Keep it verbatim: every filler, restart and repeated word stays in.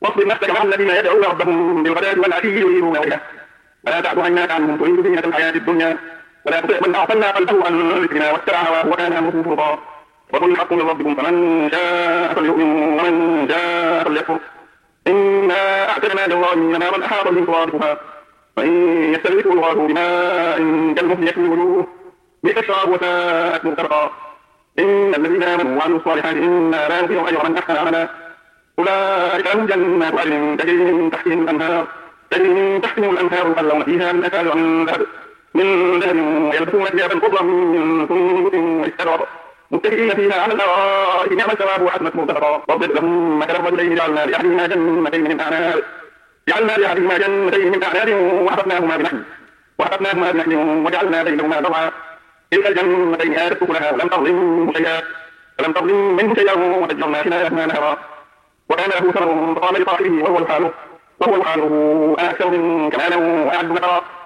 واصبر نفسك مع الذين يدعون ربهم بالغداة والعشي يريدون وجهه ولا تعد عيناك عنهم تريد زينة الحياة الدنيا ولا تطع من أغفلنا قلبه عن ذكرنا واتبع هواه وكان أمره فرطا وقل الحق من ربكم فمن شاء فليؤمن ومن شاء فليكفر إنا أعتدنا للظالمين نارا أحاط بهم سرادقها وإن يستغيثوا يغاثوا بماء كالمهل يشوي الوجوه بئس الشراب وساءت مرتفقا إن الذين آمنوا وعملوا الصالحات إنا لا نضيع أجر من أحسن عملا أولئك لهم جنات عدن تجري من تحتهم الأنهار تجري من تحتهم الأنهار يحلون فيها من أساور من ذهب من ذهب ويلبسون ثيابا خضرا من سندس واستبرق متكئين فيها على الأرائك نعم الثواب وحسنت مرتفقا واضرب لهم مثل الرجلين جعلنا لأحدهما جنتين من أعناب جعلنا لأحدهما جنتين من أعناب وحفظناهما بنخل وحفظناهما بنخل وجعلنا بينهما زرعا تلك الجنتين آتت أكلها ولم تظلم منه شيئا فلم تظلم منه شيئا وفجرنا خلالهما نهرا وكان له ثمر فقام لصاحبه وهو يحاله وهو يحاله أكثر من كمالا وأعد نفرا